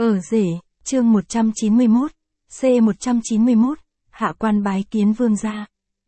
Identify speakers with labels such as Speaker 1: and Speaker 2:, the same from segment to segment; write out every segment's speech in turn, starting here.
Speaker 1: Ở rể, chương 191, C191, hạ quan bái kiến vương gia.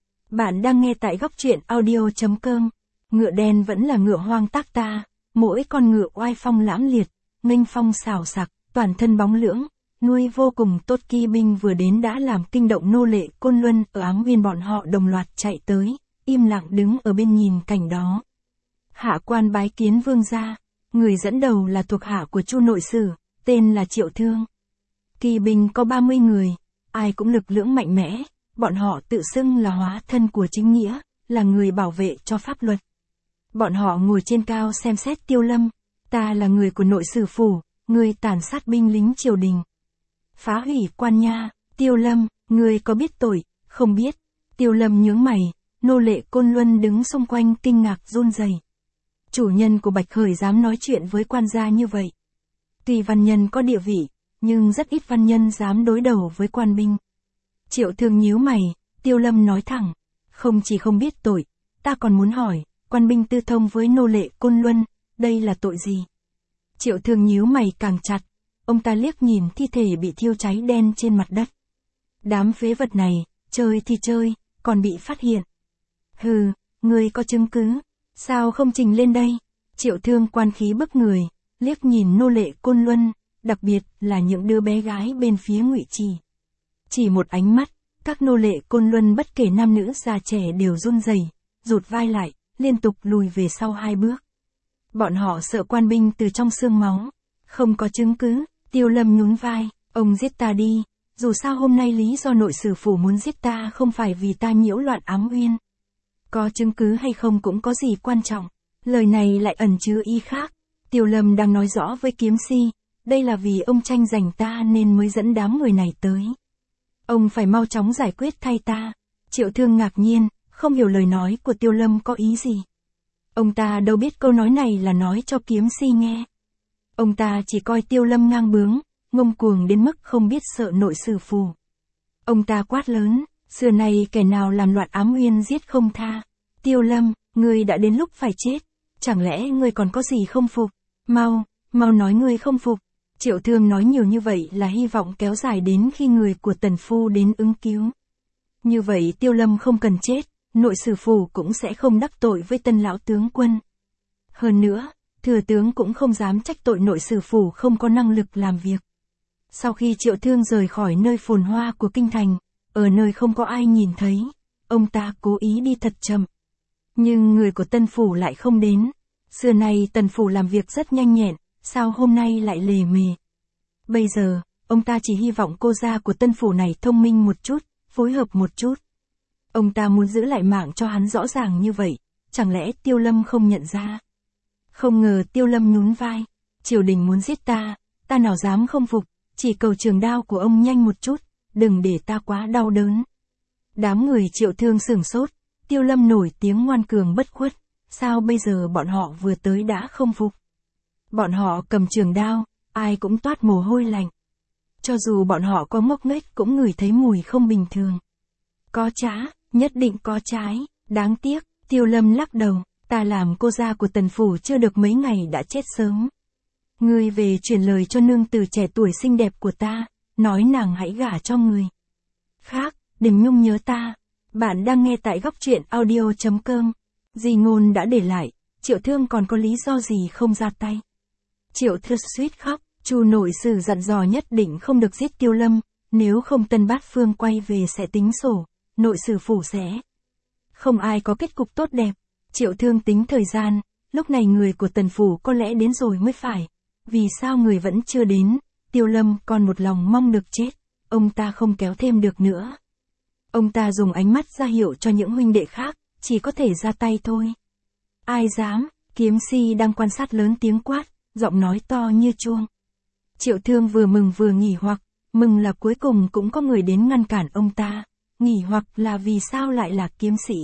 Speaker 1: Bạn đang nghe tại góc truyện audio.com. Ngựa đen vẫn là ngựa hoang tác ta, mỗi con ngựa oai phong lãng liệt, nghênh phong xảo sặc, toàn thân bóng lưỡng, nuôi vô cùng tốt. Kỵ binh vừa đến đã làm kinh động nô lệ Côn Luân ở Áng Nguyên, bọn họ đồng loạt chạy tới, im lặng đứng ở bên nhìn cảnh đó. Hạ quan bái kiến vương gia. Người dẫn đầu là thuộc hạ của Chu nội sử, tên là Triệu Thương. Kỵ binh có 30 người, ai cũng lực lưỡng mạnh mẽ, bọn họ tự xưng là hóa thân của chính nghĩa, là người bảo vệ cho pháp luật. Bọn họ ngồi trên cao xem xét Tiêu Lâm, ta là người của nội sử phủ, người tàn sát binh lính triều đình, phá hủy quan nha. Tiêu Lâm, người có biết tội? Không biết. Tiêu Lâm nhướng mày, nô lệ Côn Luân đứng xung quanh kinh ngạc run rẩy. Chủ nhân của Bạch Khởi dám nói chuyện với quan gia như vậy. Tuy văn nhân có địa vị, nhưng rất ít văn nhân dám đối đầu với quan binh. Triệu Thương nhíu mày, Tiêu Lâm nói thẳng, không chỉ không biết tội, ta còn muốn hỏi, quan binh tư thông với nô lệ Côn Luân, đây là tội gì? Triệu Thương nhíu mày càng chặt, ông ta liếc nhìn thi thể bị thiêu cháy đen trên mặt đất. Đám phế vật này, chơi thì chơi, còn bị phát hiện. Hừ, ngươi có chứng cứ, sao không trình lên đây? Triệu Thương quan khí bức người, liếc nhìn nô lệ Côn Luân, đặc biệt là những đứa bé gái bên phía Ngụy Trì. Chỉ một ánh mắt, các nô lệ Côn Luân bất kể nam nữ già trẻ đều run rẩy, rụt vai lại, liên tục lùi về sau 2 bước. Bọn họ sợ quan binh từ trong xương máu. Không có chứng cứ. Tiêu Lâm nhún vai, ông giết ta đi, dù sao hôm nay lý do nội sử phủ muốn giết ta không phải vì ta nhiễu loạn Ám Uyên. Có chứng cứ hay không cũng có gì quan trọng. Lời này lại ẩn chứa ý khác. Tiêu Lâm đang nói rõ với Kiếm Si, đây là vì ông tranh giành ta nên mới dẫn đám người này tới. Ông phải mau chóng giải quyết thay ta. Triệu Thương ngạc nhiên, không hiểu lời nói của Tiêu Lâm có ý gì. Ông ta đâu biết câu nói này là nói cho Kiếm Si nghe. Ông ta chỉ coi Tiêu Lâm ngang bướng, ngông cuồng đến mức không biết sợ nội sử phủ. Ông ta quát lớn, xưa nay kẻ nào làm loạn Ám Uyên giết không tha. Tiêu Lâm, ngươi đã đến lúc phải chết. Chẳng lẽ ngươi còn có gì không phục? Mau nói ngươi không phục. Triệu Thương nói nhiều như vậy là hy vọng kéo dài đến khi người của Tần Phu đến ứng cứu. Như vậy Tiêu Lâm không cần chết, nội sử phủ cũng sẽ không đắc tội với Tân lão tướng quân. Hơn nữa, thừa tướng cũng không dám trách tội nội sử phủ không có năng lực làm việc. Sau khi Triệu Thương rời khỏi nơi phồn hoa của kinh thành, ở nơi không có ai nhìn thấy, ông ta cố ý đi thật chậm. Nhưng người của Tân phủ lại không đến. Xưa nay Tần phủ làm việc rất nhanh nhẹn, sao hôm nay lại lề mề? Bây giờ, ông ta chỉ hy vọng cô gia của Tân phủ này thông minh một chút, phối hợp một chút. Ông ta muốn giữ lại mạng cho hắn rõ ràng như vậy, chẳng lẽ Tiêu Lâm không nhận ra? Không ngờ Tiêu Lâm nhún vai, triều đình muốn giết ta nào dám không phục, chỉ cầu trường đao của ông nhanh một chút, đừng để ta quá đau đớn. Đám người Triệu Thương sửng sốt, Tiêu Lâm nổi tiếng ngoan cường bất khuất, sao bây giờ bọn họ vừa tới đã không phục? Bọn họ cầm trường đao, ai cũng toát mồ hôi lạnh. Cho dù bọn họ có ngốc nghếch cũng ngửi thấy mùi không bình thường. Có trá, nhất định có trái, đáng tiếc. Tiêu Lâm lắc đầu, ta làm cô gia của Tần phủ chưa được mấy ngày đã chết sớm. Ngươi về truyền lời cho nương tử trẻ tuổi xinh đẹp của ta, nói nàng hãy gả cho người khác, đừng nhung nhớ ta. Bạn đang nghe tại góc truyện audio.com. Di ngôn đã để lại, Triệu Thương còn có lý do gì không ra tay? Triệu Thương suýt khóc, Chu nội sử dặn dò nhất định không được giết Tiêu Lâm, nếu không Tân Bát Phương quay về sẽ tính sổ, nội sử phủ sẽ không ai có kết cục tốt đẹp. Triệu Thương tính thời gian, lúc này người của Tần phủ có lẽ đến rồi mới phải. Vì sao người vẫn chưa đến? Tiêu Lâm còn một lòng mong được chết, ông ta không kéo thêm được nữa. Ông ta dùng ánh mắt ra hiệu cho những huynh đệ khác, chỉ có thể ra tay thôi. Ai dám? Kiếm Si đang quan sát lớn tiếng quát, giọng nói to như chuông. Triệu Thương vừa mừng vừa nghỉ hoặc, mừng là cuối cùng cũng có người đến ngăn cản ông ta, nghỉ hoặc là vì sao lại là kiếm sĩ.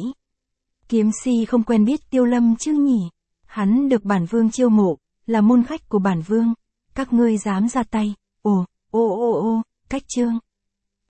Speaker 1: Kiếm Si không quen biết Tiêu Lâm chứ nhỉ? Hắn được bản vương chiêu mộ, là môn khách của bản vương. Các ngươi dám ra tay? Cách trương.